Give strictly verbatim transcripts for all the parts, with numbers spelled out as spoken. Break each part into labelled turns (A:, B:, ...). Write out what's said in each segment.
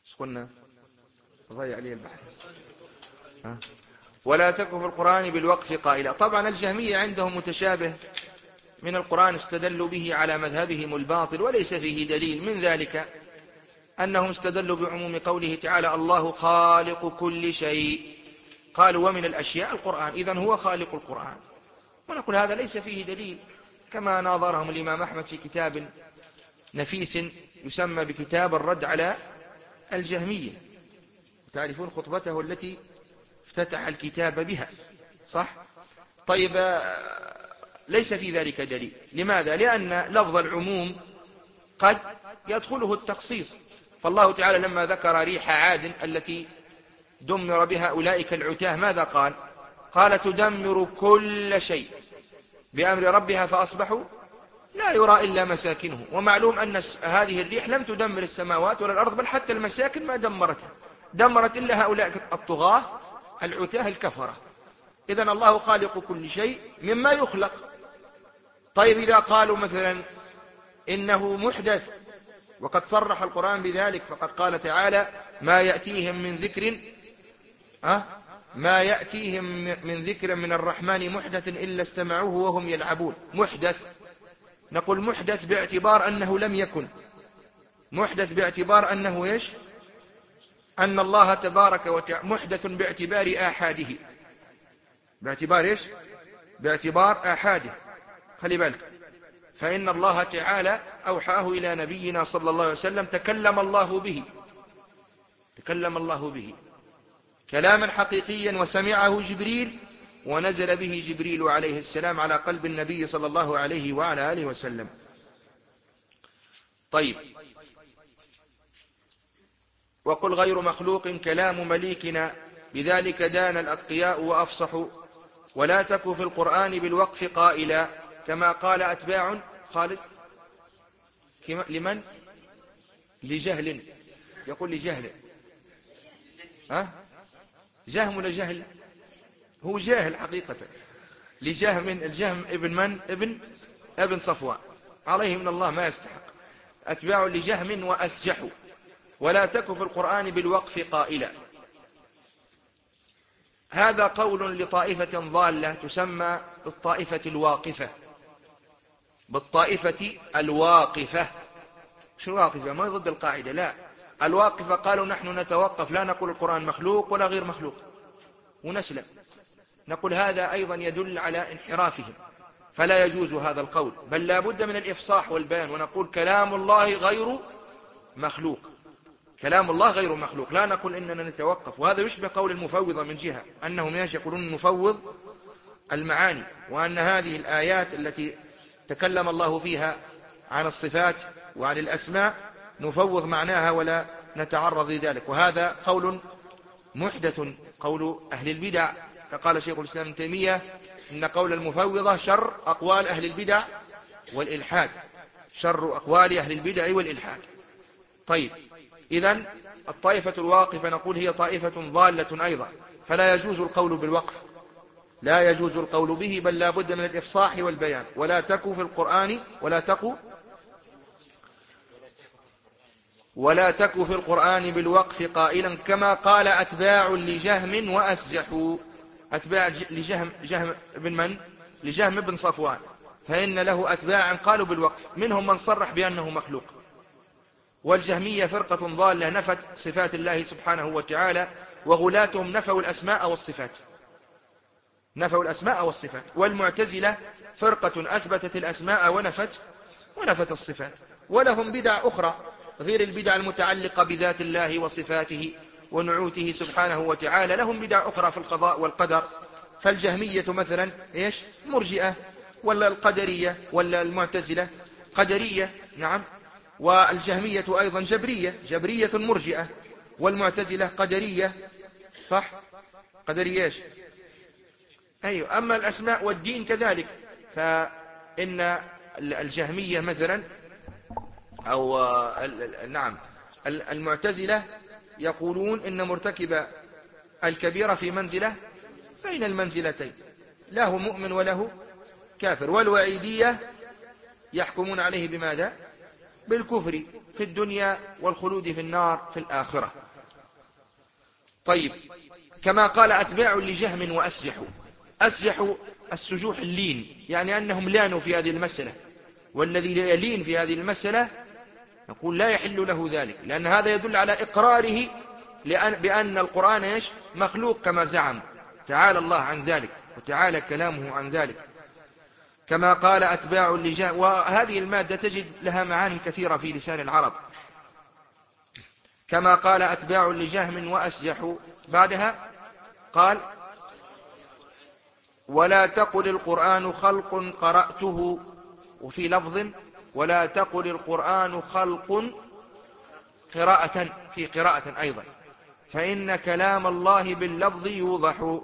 A: ايش قلنا؟ ضيع لي البحث. ها؟ ولا تك في القرآن بالوقف قائلا. طبعا الجهمية عندهم متشابه من القرآن استدلوا به على مذهبهم الباطل وليس فيه دليل، من ذلك أنهم استدلوا بعموم قوله تعالى الله خالق كل شيء، قالوا ومن الأشياء القرآن، إذن هو خالق القرآن، ونقول هذا ليس فيه دليل، كما ناظرهم الإمام أحمد في كتاب نفيس يسمى بكتاب الرد على الجهمية، تعرفون خطبته التي افتتح الكتاب بها، صح؟ طيب، ليس في ذلك دليل. لماذا؟ لأن لفظ العموم قد يدخله التخصيص، فالله تعالى لما ذكر ريح عاد التي دمر بها أولئك العتاه ماذا قال؟ قال تدمر كل شيء بأمر ربها فأصبحوا لا يرى إلا مساكنه، ومعلوم أن هذه الريح لم تدمر السماوات ولا الأرض، بل حتى المساكن ما دمرتها، دمرت إلا هؤلاء الطغاة العتاه الكفرة. إذن الله خالق كل شيء مما يخلق. طيب إذا قالوا مثلا إنه محدث، وقد صرح القرآن بذلك، فقد قال تعالى ما يأتيهم من ذكر أه؟ ما يأتيهم من ذكر من الرحمن محدث إلا استمعوه وهم يلعبون. محدث، نقول محدث باعتبار أنه لم يكن، محدث باعتبار أنه إيش؟ أن الله تبارك وتعالى محدث باعتبار آحاده، باعتبار إيش؟ باعتبار آحاده. خلي بالك، فإن الله تعالى أوحاه إلى نبينا صلى الله عليه وسلم، تكلم الله به، تكلم الله به كلاما حقيقيا، وسمعه جبريل، ونزل به جبريل عليه السلام على قلب النبي صلى الله عليه وعلى آله وسلم. طيب، وقل غير مخلوق كلام مليكنا بذلك دان الأتقياء وأفصحوا، ولا تك في القرآن بالوقف قائلا كما قال أتباع خالد. لمن؟ لجهل، يقول لجهل. ها؟ جهم ولا جهل؟ هو جاهل حقيقة. لجهم، الجهم ابن من؟ ابن ابن صفوان عليه من الله ما يستحق. أتباع لجهم وأسجحوا. ولا تك في القرآن بالوقف قائلا. هذا قول لطائفة ضالة تسمى بالطائفة الواقفة، بالطائفة الواقفة. شو الواقفة؟ ما ضد القاعدة، لا، الواقفة قالوا نحن نتوقف، لا نقول القرآن مخلوق ولا غير مخلوق ونسلم. نقول هذا أيضا يدل على انحرافهم، فلا يجوز هذا القول، بل لا بد من الإفصاح والبيان، ونقول كلام الله غير مخلوق، كلام الله غير مخلوق، لا نقول إننا نتوقف. وهذا يشبه قول المفوضة من جهة أنهم يقولون نفوض المعاني، وأن هذه الآيات التي تكلم الله فيها عن الصفات وعن الأسماء نفوض معناها ولا نتعرض لذلك، وهذا قول محدث، قول أهل البدع. فقال شيخ الإسلام ابن تيمية إن قول المفوضة شر أقوال أهل البدع والإلحاد، شر أقوال أهل البدع والإلحاد. طيب، إذن الطائفة الواقفة نقول هي طائفة ضالة أيضا، فلا يجوز القول بالوقف، لا يجوز القول به، بل لا بد من الإفصاح والبيان. ولا تك في القرآن ولا تك ولا تك في القرآن بالوقف قائلا كما قال أتباع لجهم وأسجحوا. أتباع لجهم، جهم بن من؟ لجهم بن صفوان، فإن له أتباعا قالوا بالوقف، منهم من صرح بأنه مخلوق. والجهمية فرقة ضالة نفت صفات الله سبحانه وتعالى، وغلاتهم نفوا الأسماء والصفات، نفوا الأسماء والصفات. والمعتزلة فرقة أثبتت الأسماء ونفت ونفت الصفات. ولهم بدع أخرى غير البدع المتعلقة بذات الله وصفاته ونعوته سبحانه وتعالى، لهم بدع أخرى في القضاء والقدر. فالجهمية مثلا إيش؟ مرجئة، ولا القدرية، ولا المعتزلة قدرية، نعم. والجهمية أيضا جبرية، جبرية مرجئة، والمعتزلة قدرية، صح؟ قدرية إيش؟ أيوة. أما الأسماء والدين كذلك، فإن الجهمية مثلا أو نعم المعتزلة يقولون إن مرتكب الكبيرة في منزلة بين المنزلتين، له مؤمن وله كافر. والوعيدية يحكمون عليه بماذا؟ بالكفر في الدنيا والخلود في النار في الآخرة. طيب، كما قال أتباع لجهم وأسجحوا. أسجحوا السجوح اللين، يعني أنهم لانوا في هذه المسألة، والذي يلين في هذه المسألة نقول لا يحل له ذلك، لأن هذا يدل على إقراره لأن بأن القرآن إيش مخلوق كما زعم، تعالى الله عن ذلك وتعالى كلامه عن ذلك. كما قال أتباع لجهم، وهذه المادة تجد لها معاني كثيرة في لسان العرب. كما قال أتباع لجهم وأسجحوا، بعدها قال ولا تقل القرآن خلق قرأته، وفي لفظ ولا تقل القرآن خلق قراءة، في قراءة أيضا، فإن كلام الله باللفظ يوضح.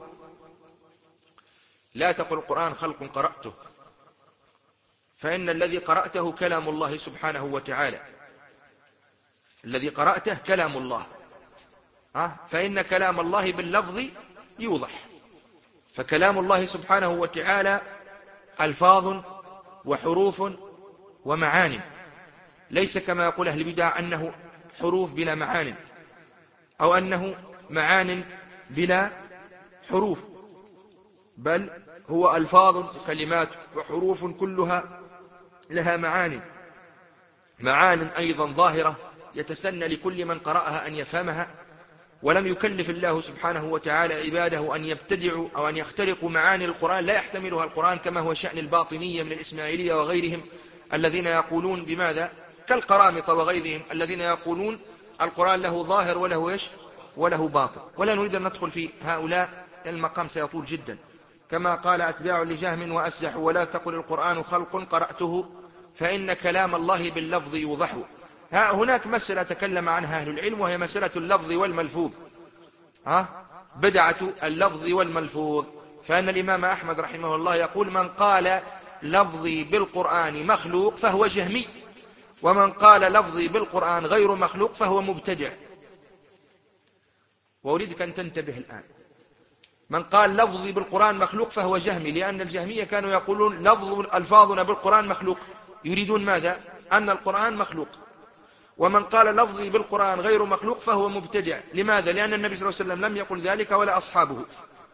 A: لا تقل القرآن خلق قرأته، فإن الذي قرأته كلام الله سبحانه وتعالى، الذي قرأته كلام الله، فإن كلام الله باللفظ يوضح. فكلام الله سبحانه وتعالى ألفاظ وحروف ومعان، ليس كما يقول أهل البدع أنه حروف بلا معان، أو أنه معان بلا حروف، بل هو ألفاظ وكلمات وحروف كلها لها معان، معان أيضا ظاهرة يتسنى لكل من قرأها أن يفهمها. ولم يكلف الله سبحانه وتعالى عباده أن يبتدعوا أو أن يخترقوا معاني القرآن لا يحتملها القرآن، كما هو شأن الباطنية من الإسماعيلية وغيرهم الذين يقولون بماذا، كالقرامطة وغيرهم الذين يقولون القرآن له ظاهر وله إيش وله باطن. ولا نريد أن ندخل في هؤلاء، المقام سيطول جدا. كما قال أتباع لجهم وأسجحوا ولا تقل القرآن خلق قرأته، فإن كلام الله باللفظ يوضح. هناك مسألة تكلم عنها أهل العلم، وهي مسألة اللفظ والملفوظ، ها بدعة اللفظ والملفوظ. فأن الإمام أحمد رحمه الله يقول من قال لفظي بالقرآن مخلوق فهو جهمي، ومن قال لفظي بالقرآن غير مخلوق فهو مبتدع. وأريدك أن تنتبه الآن، من قال لفظي بالقرآن مخلوق فهو جهمي، لأن الجهمية كانوا يقولون لفظ ألفاظنا بالقرآن مخلوق، يريدون ماذا؟ أن القرآن مخلوق. ومن قال لفظي بالقرآن غير مخلوق فهو مبتدع. لماذا؟ لأن النبي صلى الله عليه وسلم لم يقل ذلك ولا أصحابه.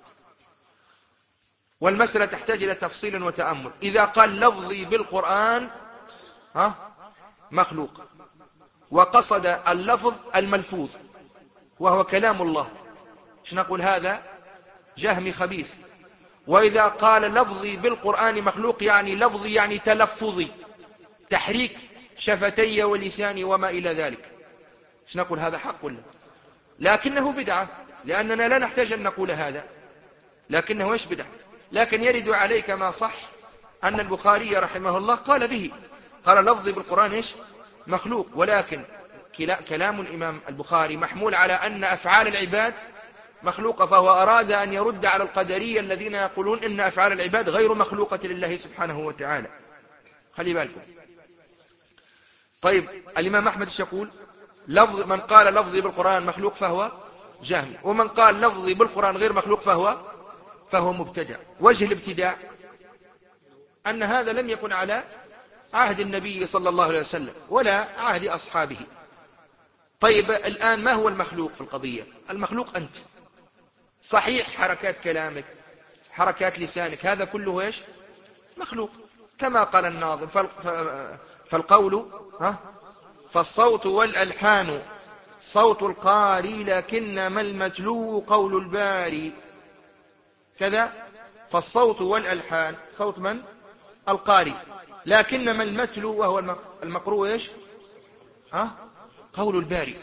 A: والمسألة تحتاج إلى تفصيل وتأمل. إذا قال لفظي بالقرآن ها مخلوق، وقصد اللفظ الملفوظ وهو كلام الله، ايش نقول؟ هذا جهمي خبيث. وإذا قال لفظي بالقرآن مخلوق يعني لفظي يعني تلفظي، تحريك شفتي ولساني وما إلى ذلك، ايش نقول؟ هذا حق ولا؟ لكنه بدعة، لأننا لا نحتاج أن نقول هذا، لكنه ايش بدعة. لكن يرد عليك ما صح أن البخاري رحمه الله قال به، قال لفظي بالقرآن ايش مخلوق، ولكن كلام الإمام البخاري محمول على أن أفعال العباد مخلوقة، فهو أراد أن يرد على القدرية الذين يقولون إن أفعال العباد غير مخلوقة لله سبحانه وتعالى. خلي بالكم. طيب، الإمام أحمد ايش يقول؟ لفظ من قال لفظي بالقرآن مخلوق فهو جهمي، ومن قال لفظي بالقرآن غير مخلوق فهو فهو مبتدع. وجه الابتداع أن هذا لم يكن على عهد النبي صلى الله عليه وسلم ولا عهد أصحابه. طيب، الآن ما هو المخلوق في القضية؟ المخلوق أنت. صحيح حركات كلامك، حركات لسانك، هذا كله ايش مخلوق، كما قال الناظم فالقول ها فالصوت والألحان صوت القاري، لكنما المتلو قول الباري. كذا، فالصوت والألحان صوت من؟ القاري، لكنما المتلو وهو المقروء ايش ها قول الباري.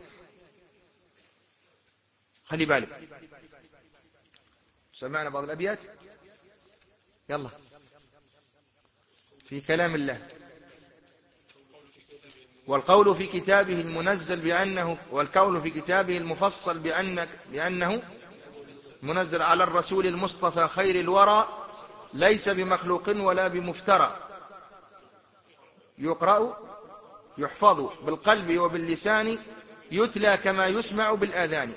A: خلي بالك، سمعنا بعض الأبيات، يلا في كلام الله. والقول في كتابه المنزل بأنه والقول في كتابه المفصل بأن بأنه منزل على الرسول المصطفى خير الورى، ليس بمخلوق ولا بمفترى، يقرأ يحفظ بالقلب وباللسان، يتلى كما يسمع بالآذان،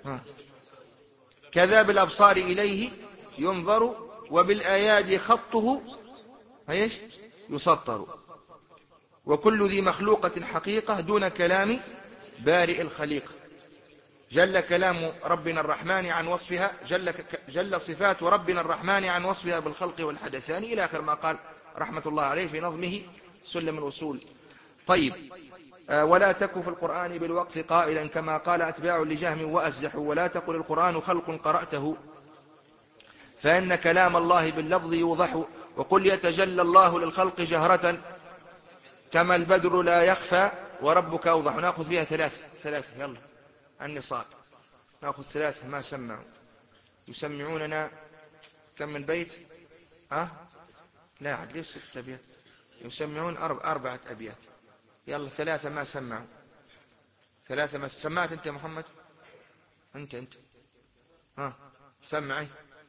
A: كذا بالأبصار إليه ينظر، وبالآياد خطه ايش يسطر، وكل ذي مخلوقة حقيقة دون كلام بارئ الخليقة. جل كلام ربنا الرحمن عن وصفها، جل, جل صفات ربنا الرحمن عن وصفها بالخلق والحدثان إلى آخر ما قال رحمة الله عليه في نظمه سلم الوصول. طيب، ولا تك في القرآن بالوقف قائلا كما قال أتباع لجهم وأزجحوا، ولا تقل القرآن خلق قرأته فإن كلام الله باللفظ يوضح، وقل يتجلى الله للخلق جهرة كما البدر لا يخفى وربك أوضح. نأخذ فيها ثلاثة ثلاثة يلا النصاب، نأخذ ثلاثة ما سمعوا. يسمعوننا كم من بيت؟ ها؟ لا عاد ليس ستة أبيات، يسمعون أربع أربعة أبيات. يلا ثلاثة ما سمعوا، ثلاثة ما سمعت. أنت يا محمد؟ أنت أنت ها سمعي.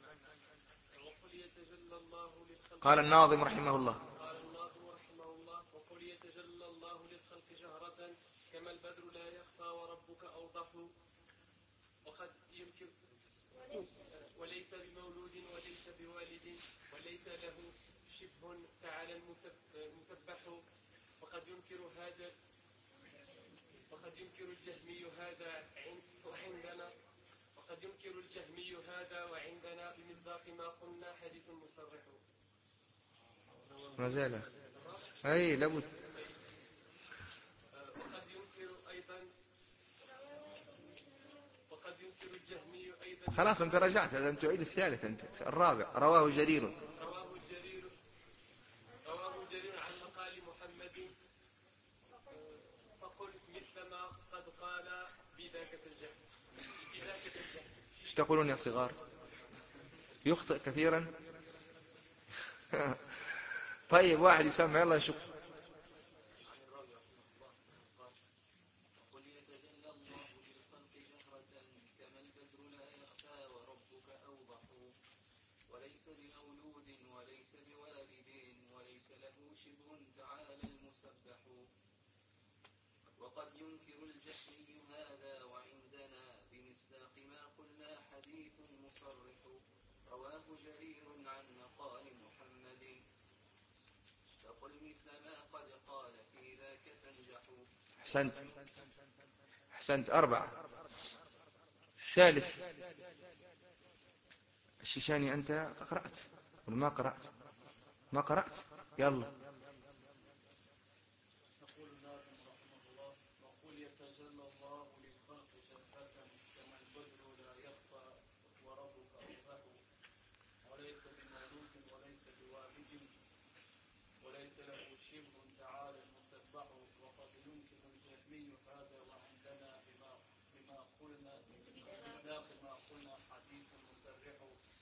A: قال الناظم رحمه الله
B: قال الناظم رحمه الله وقل يتجلى الله للخلق جهرة كما البدر لا يخفى وربك أوضح، وقد يمكن وليس بمولود وليس بوالد وليس له شبه تعالى المسبح، وقد ينكر هذا وقد ينكر الجهمي هذا وعندنا وقد ينكر الجهمي هذا وعندنا بمصداق ما قلنا حديث مصرح.
A: ما زال أي لابد.
B: وقد ينكر أيضا وقد ينكر الجهمي أيضا.
A: خلاص أنت رجعت، هذا أنت تعيد الثالث. أنت الرابع رواه جرير
B: رواه جرير رواه جرير عن مقال محمد فقل مثل ما قد قال بذاك الجهل بذاك الجهل.
A: ايش تقولون يا صغار؟ يخطئ كثيرا. طيب واحد يسمع يلا نشوف.
C: وليس بمولود وليس بوالد وليس له شبه تعالى المسبح، وقد ينكر الجهمي هذا وعندنا بمصداق ما قلنا حديث مصرح، رواه جرير عن مقال محمد فقل مثل ما قد قال في ذاك تنجح.
A: أحسنت أحسنت. أربعة. الثالث الشيشاني أنت قرأت ولا ما قرأت؟ ما قرأت يلا.
B: يقول الناظم رحمه الله وقل يتجلى الله للخلق جهرة كما البدر لا يخفى وربك أوضح، وليس بمولود وليس بوالد وليس له شبه تعالى المسبح، وقد ينكر الجهمي هذا وعندنا بما بما قلنا بمصداق ما قلنا حديث مصرح،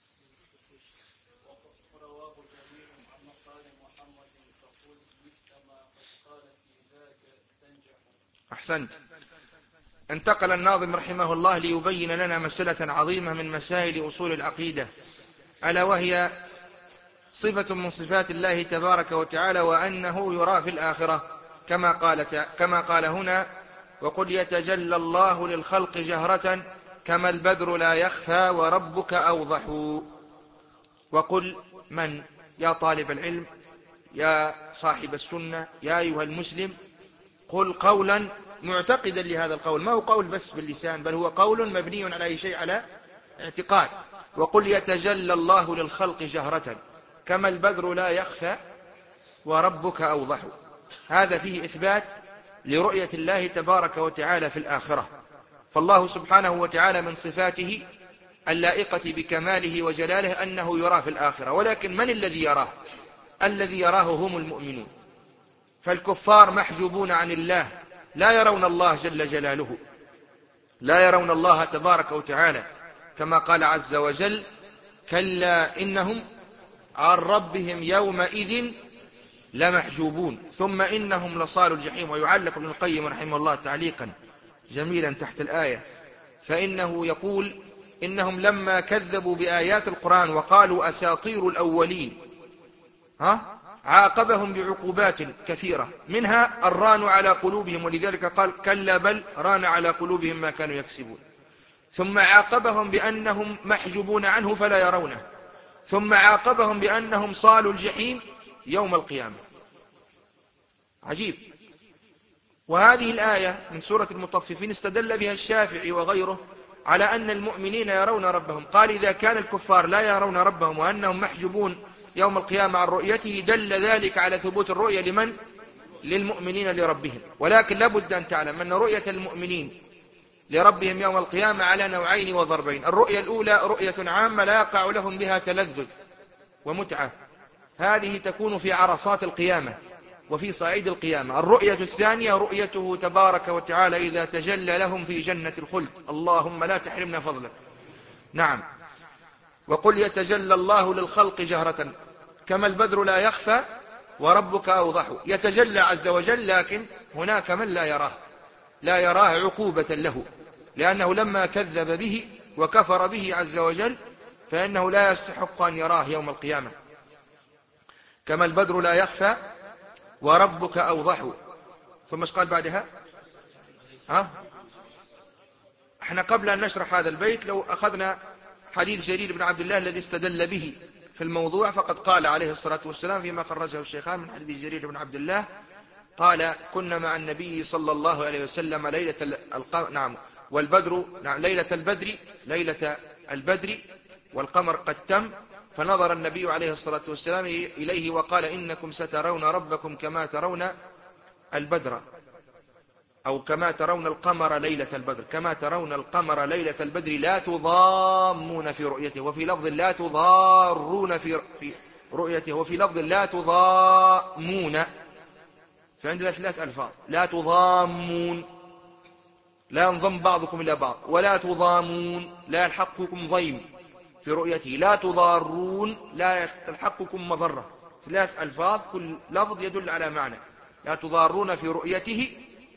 B: ورواه جرير عن مقال محمد فقل مثل ما قد قال في ذاك تنجح.
A: أحسنت. انتقل الناظم رحمه الله ليبين لنا مسألة عظيمة من مسائل أصول العقيدة، ألا وهي صفة من صفات الله تبارك وتعالى وأنه يرى في الآخرة كما قال, كما قال هنا وقل يتجلى الله للخلق جهرة كما البدر لا يخفى وربك أوضح. وقل من يا طالب العلم يا صاحب السنة يا أيها المسلم، قل قولا معتقدا لهذا القول، ما هو قول بس باللسان بل هو قول مبني على أي شيء، على اعتقاد. وقل يتجلى الله للخلق جهرة كما البدر لا يخفى وربك أوضح. هذا فيه إثبات لرؤية الله تبارك وتعالى في الآخرة، فالله سبحانه وتعالى من صفاته اللائقة بكماله وجلاله أنه يرى في الآخرة، ولكن من الذي يراه؟ الذي يراه هم المؤمنون، فالكفار محجوبون عن الله لا يرون الله جل جلاله، لا يرون الله تبارك وتعالى كما قال عز وجل كلا إنهم عن ربهم يومئذ لمحجوبون ثم إنهم لصالوا الجحيم. ويعلق ابن القيم رحمه الله تعليقا جميلا تحت الآية فإنه يقول إنهم لما كذبوا بآيات القرآن وقالوا أساطير الأولين ها عاقبهم بعقوبات كثيرة منها الران على قلوبهم، ولذلك قال كلا بل ران على قلوبهم ما كانوا يكسبون. ثم عاقبهم بأنهم محجوبون عنه فلا يرونه، ثم عاقبهم بأنهم صالوا الجحيم يوم القيامة. عجيب. وهذه الآية من سورة المطففين استدل بها الشافعي وغيره على أن المؤمنين يرون ربهم. قال إذا كان الكفار لا يرون ربهم وأنهم محجوبون يوم القيامة عن رؤيته دل ذلك على ثبوت الرؤية لمن؟ للمؤمنين لربهم. ولكن لابد أن تعلم أن رؤية المؤمنين لربهم يوم القيامة على نوعين وضربين. الرؤية الأولى رؤية عامة لا يقع لهم بها تلذذ ومتعة، هذه تكون في عرصات القيامة وفي صعيد القيامة. الرؤية الثانية رؤيته تبارك وتعالى إذا تجلى لهم في جنة الخلد. اللهم لا تحرمنا فضلك. نعم. وقل يتجلى الله للخلق جهرة كما البدر لا يخفى وربك أوضح. يتجلى عز وجل، لكن هناك من لا يراه، لا يراه عقوبة له، لأنه لما كذب به وكفر به عز وجل فإنه لا يستحق أن يراه يوم القيامة. كما البدر لا يخفى وربك أوضح. ثم ايش قال بعدها؟ ها؟ احنا قبل أن نشرح هذا البيت لو أخذنا حديث جرير بن عبد الله الذي استدل به في الموضوع، فقد قال عليه الصلاة والسلام فيما خرجه الشيخان من حديث جرير بن عبد الله قال كنا مع النبي صلى الله عليه وسلم ليلة الق... نعم والبدر نعم ليلة البدر ليلة البدر والقمر قد تم، فنظر النبي عليه الصلاة والسلام إليه وقال إنكم سترون ربكم كما ترون البدر، أو كما ترون القمر ليلة البدر، كما ترون القمر ليلة البدر لا تضامون في رؤيته، وفي لفظ لا تضارون في في رؤيته، وفي لفظ لا تضامون. فعندنا ثلاث ألفاظ: لا تضامون لا ينضم بعضكم إلى بعض، ولا تضامون لا يلحقكم ضيم في رؤيته، لا تضارون لا تلحقكم مضرة. ثلاث ألفاظ كل لفظ يدل على معنى. لا تضارون في رؤيته،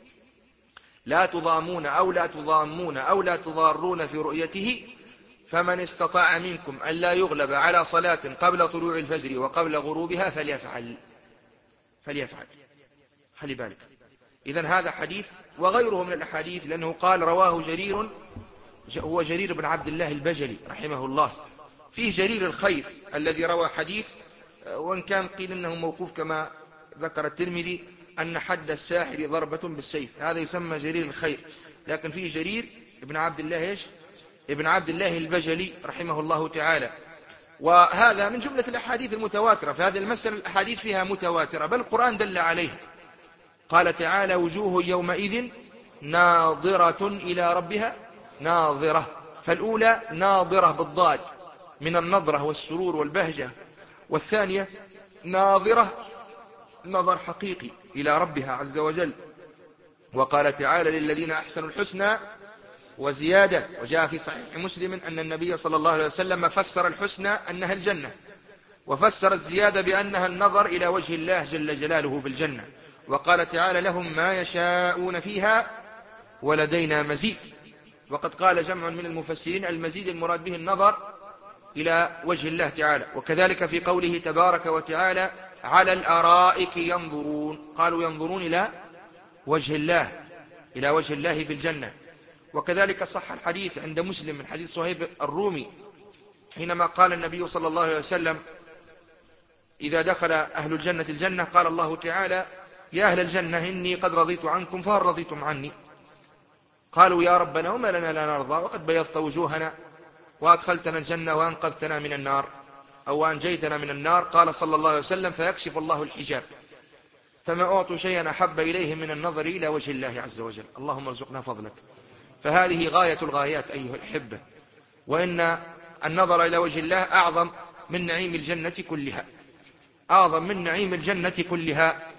A: لا تضامون أو لا تضامون أو لا تضارون في رؤيته. فمن استطاع منكم أن لا يغلب على صلاة قبل طلوع الفجر وقبل غروبها فليفعل فليفعل خلي بالك. إذن هذا حديث وغيره من الأحاديث، لأنه قال رواه جرير، هو جرير بن عبد الله البجلي رحمه الله. فيه جرير الخير الذي روى حديث، وإن كان قيل إنه موقوف كما ذكر الترمذي أن حد الساحر ضربة بالسيف، هذا يسمى جرير الخير. لكن فيه جرير ابن عبد الله إيش؟ ابن عبد الله البجلي رحمه الله تعالى. وهذا من جملة الأحاديث المتواترة في هذه المسألة. الأحاديث فيها متواترة، بل القرآن دل عليها. قال تعالى وجوه يومئذ ناظرة إلى ربها ناظرة. فالأولى ناظرة بالضاد من النظرة والسرور والبهجة، والثانية ناظرة نظر حقيقي إلى ربها عز وجل. وقال تعالى للذين أحسنوا الحسنى وزيادة. وجاء في صحيح مسلم أن النبي صلى الله عليه وسلم فسر الحسنى أنها الجنة، وفسر الزيادة بأنها النظر إلى وجه الله جل جلاله في الجنة. وقال تعالى لهم ما يشاءون فيها ولدينا مزيد. وقد قال جمع من المفسرين المزيد المراد به النظر إلى وجه الله تعالى. وكذلك في قوله تبارك وتعالى على الأرائك ينظرون، قالوا ينظرون إلى وجه الله إلى وجه الله في الجنة. وكذلك صح الحديث عند مسلم من حديث صهيب الرومي حينما قال النبي صلى الله عليه وسلم إذا دخل أهل الجنة الجنة قال الله تعالى يا أهل الجنة إني قد رضيت عنكم فهل رضيتم عني؟ قالوا يا ربنا وما لنا لا نرضى وقد بيضت وجوهنا وأدخلتنا الجنة وأنقذتنا من النار أو أنجيتنا من النار. قال صلى الله عليه وسلم فيكشف الله الحجاب فما أعطوا شيئا أحب إليهم من النظر إلى وجه الله عز وجل. اللهم ارزقنا فضلك. فهذه غاية الغايات أيها الأحبة، وإن النظر إلى وجه الله أعظم من نعيم الجنة كلها، أعظم من نعيم الجنة كلها.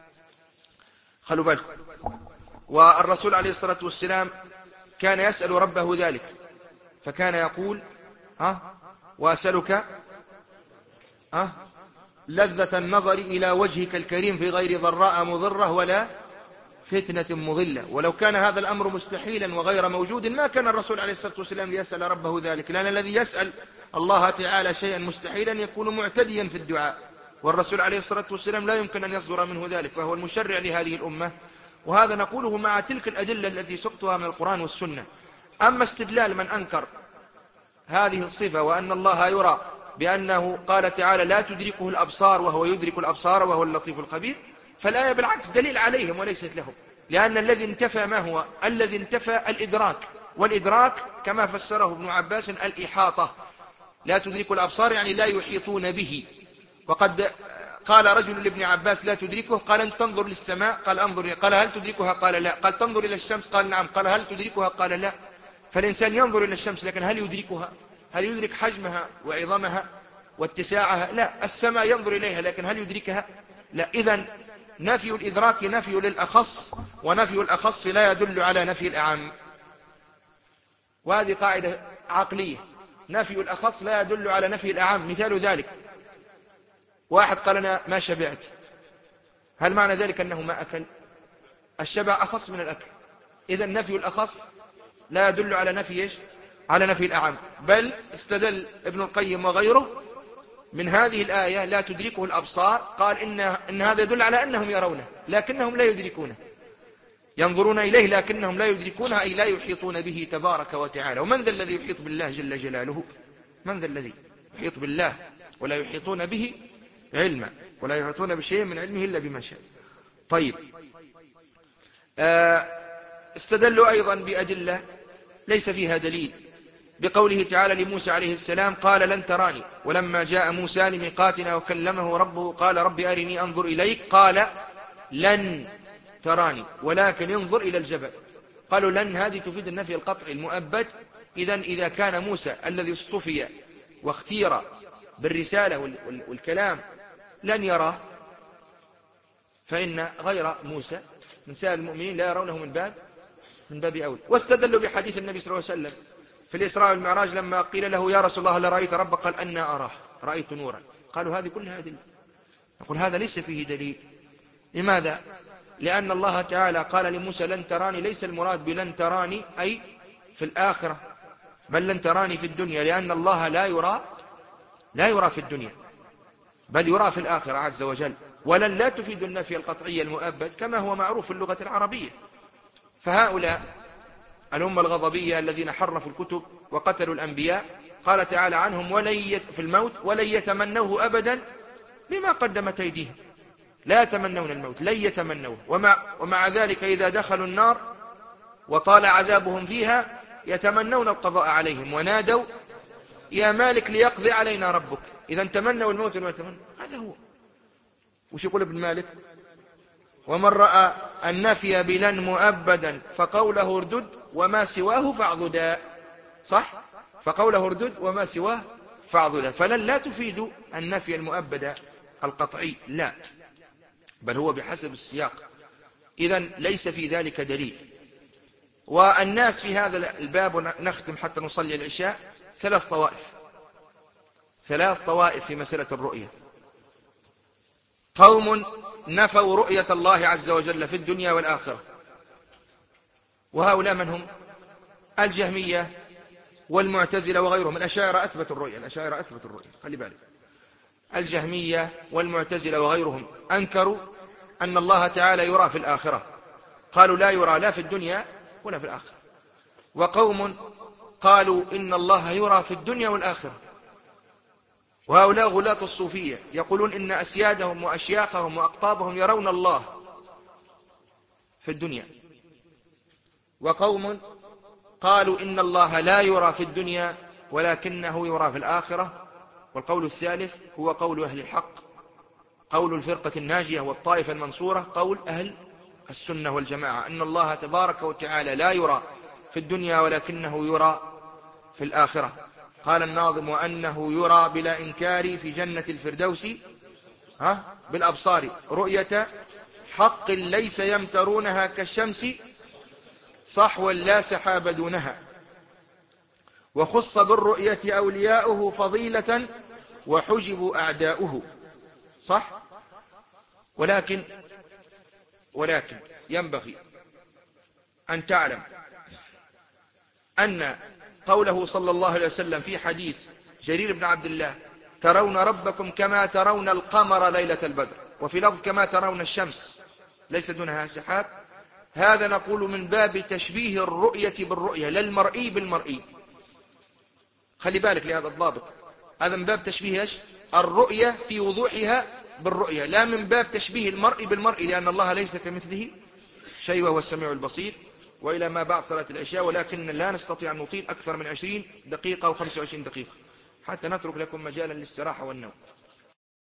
A: خلوا بالكم. والرسول عليه الصلاة والسلام كان يسأل ربه ذلك، فكان يقول ها وأسألك ها لذة النظر إلى وجهك الكريم في غير ضراء مضرة ولا فتنة مضلة. ولو كان هذا الأمر مستحيلا وغير موجود ما كان الرسول عليه الصلاة والسلام ليسأل ربه ذلك، لأن الذي يسأل الله تعالى شيئا مستحيلا يكون معتديا في الدعاء، والرسول عليه الصلاة والسلام لا يمكن أن يصدر منه ذلك، فهو المشرع لهذه الأمة. وهذا نقوله مع تلك الأدلة التي سقتها من القرآن والسنة. أما استدلال من أنكر هذه الصفة وأن الله يرى بأنه قال تعالى لا تدركه الأبصار وهو يدرك الأبصار وهو اللطيف الخبير، فالآية بالعكس دليل عليهم وليست لهم، لأن الذي انتفى ما هو؟ الذي انتفى الإدراك، والإدراك كما فسره ابن عباس الإحاطة، لا تدرك الأبصار يعني لا يحيطون به. وقد قال رجل لابن عباس لا تدركه، قال أنت تنظر للسماء، قال أنظر، قال هل تدركها؟ قال لا. قال تنظر إلى الشمس؟ قال نعم. قال هل تدركها؟ قال لا. فالإنسان ينظر إلى الشمس لكن هل يدركها؟ هل يدرك حجمها وعظمها واتساعها؟ لا. السماء ينظر إليها لكن هل يدركها؟ لا. إذن نفي الإدراك نفي للأخص، ونفي الأخص لا يدل على نفي الأعم، وهذه قاعدة عقلية، نفي الأخص لا يدل على نفي الأعم. مثال ذلك واحد قال أنا ما شبعت، هل معنى ذلك أنه ما أكل؟ الشبع أخص من الأكل، إذن نفي الأخص لا يدل على نفي إيش؟ على نفي الأعم. بل استدل ابن القيم وغيره من هذه الآية لا تدركه الأبصار، قال إن, إن هذا يدل على أنهم يرونه لكنهم لا يدركونه، ينظرون إليه لكنهم لا يدركونه، أي لا يحيطون به تبارك وتعالى. ومن ذا الذي يحيط بالله جل جلاله؟ من ذا الذي يحيط بالله ولا يحيطون به علما، ولا يحيطون بشيء من علمه إلا بما شاء. طيب، استدلوا أيضا بأدلة ليس فيها دليل، بقوله تعالى لموسى عليه السلام قال لن تراني، ولما جاء موسى لميقاتنا وكلمه ربه قال رب أرني أنظر إليك، قال لن تراني ولكن انظر إلى الجبل. قالوا لن هذه تفيد النفي القطعي المؤبد. إذن إذا كان موسى الذي اصطفي واختير بالرسالة والكلام لن يراه، فإن غير موسى من سائر المؤمنين لا يرونه من باب من باب أول. واستدلوا بحديث النبي صلى الله عليه وسلم في الإسراء والمعراج لما قيل له يا رسول الله هل رأيت ربك؟ قال أنا أراه رأيت نورا. قالوا هذه كلها دليل. نقول هذا ليس فيه دليل. لماذا؟ لأن الله تعالى قال لموسى لن تراني، ليس المراد بلن تراني أي في الآخرة، بل لن تراني في الدنيا، لأن الله لا يرى لا يرى في الدنيا بل يرى في الآخرة عز وجل. ولن لا تفيد النفي القطعي المؤبد كما هو معروف في اللغة العربية. فهؤلاء الأمة الغضبية الذين حرفوا الكتب وقتلوا الأنبياء قال تعالى عنهم ولن يت في الموت ولن يتمنوه أبدا بما قدمت أيديهم، لا يتمنون الموت، لن يتمنوه. ومع, ومع ذلك إذا دخلوا النار وطال عذابهم فيها يتمنون القضاء عليهم ونادوا يا مالك ليقضي علينا ربك. إذا تمنوا الموت ويتمنوا، هذا هو. وش يقول ابن مالك؟ ومن رأى النفي بلن مؤبدا فقوله اردد وما سواه فاعضدا. صح؟ فقوله اردد وما سواه فاعضدا. فلن لا تفيد النفي المؤبد القطعي، لا، بل هو بحسب السياق. إذن ليس في ذلك دليل. والناس في هذا الباب، نختم حتى نصلي العشاء، ثلاث طوائف ثلاث طوائف في مسألة الرؤية. قوم نفوا رؤية الله عز وجل في الدنيا والآخرة، وهؤلاء من هم؟ الجهمية والمعتزلة وغيرهم. الأشاعرة أثبتوا الرؤية الأشاعرة أثبتوا الرؤية خلي بالك. الجهمية والمعتزلة وغيرهم أنكروا أن الله تعالى يرى في الآخرة، قالوا لا يرى لا في الدنيا ولا في الآخرة. وقوم قالوا إن الله يرى في الدنيا والآخرة، وهؤلاء غلاة الصوفية يقولون إن أسيادهم وأشياخهم وأقطابهم يرون الله في الدنيا. وقوم قالوا إن الله لا يرى في الدنيا ولكنه يرى في الآخرة. والقول الثالث هو قول أهل الحق، قول الفرقة الناجية والطائفة المنصورة، قول أهل السنة والجماعة، أن الله تبارك وتعالى لا يرى في الدنيا ولكنه يرى في الآخرة. قال الناظم وأنه يرى بلا إنكار في جنة الفردوس ها بالأبصار رؤية حق ليس يمترونها كالشمس صحوا لا سحاب دونها. وخص بالرؤية أولياؤه فضيلة وحجبوا أعداؤه. صح؟ ولكن ولكن ينبغي أن تعلم أن قوله صلى الله عليه وسلم في حديث جرير بن عبد الله ترون ربكم كما ترون القمر ليلة البدر، وفي لفظ كما ترون الشمس ليس دونها سحاب، هذا نقول من باب تشبيه الرؤية بالرؤية لا المرئي بالمرئي. خلي بالك لهذا الضابط، هذا من باب تشبيه الرؤية في وضوحها بالرؤية، لا من باب تشبيه المرء بالمرء، لأن الله ليس كمثله شيء وهو السميع البصير، وإلى ما بعد صلاة العشاء، ولكن لا نستطيع أن نطيل أكثر من عشرين دقيقة أو خمسة وعشرين دقيقة حتى نترك لكم مجالا للاستراحة والنوم.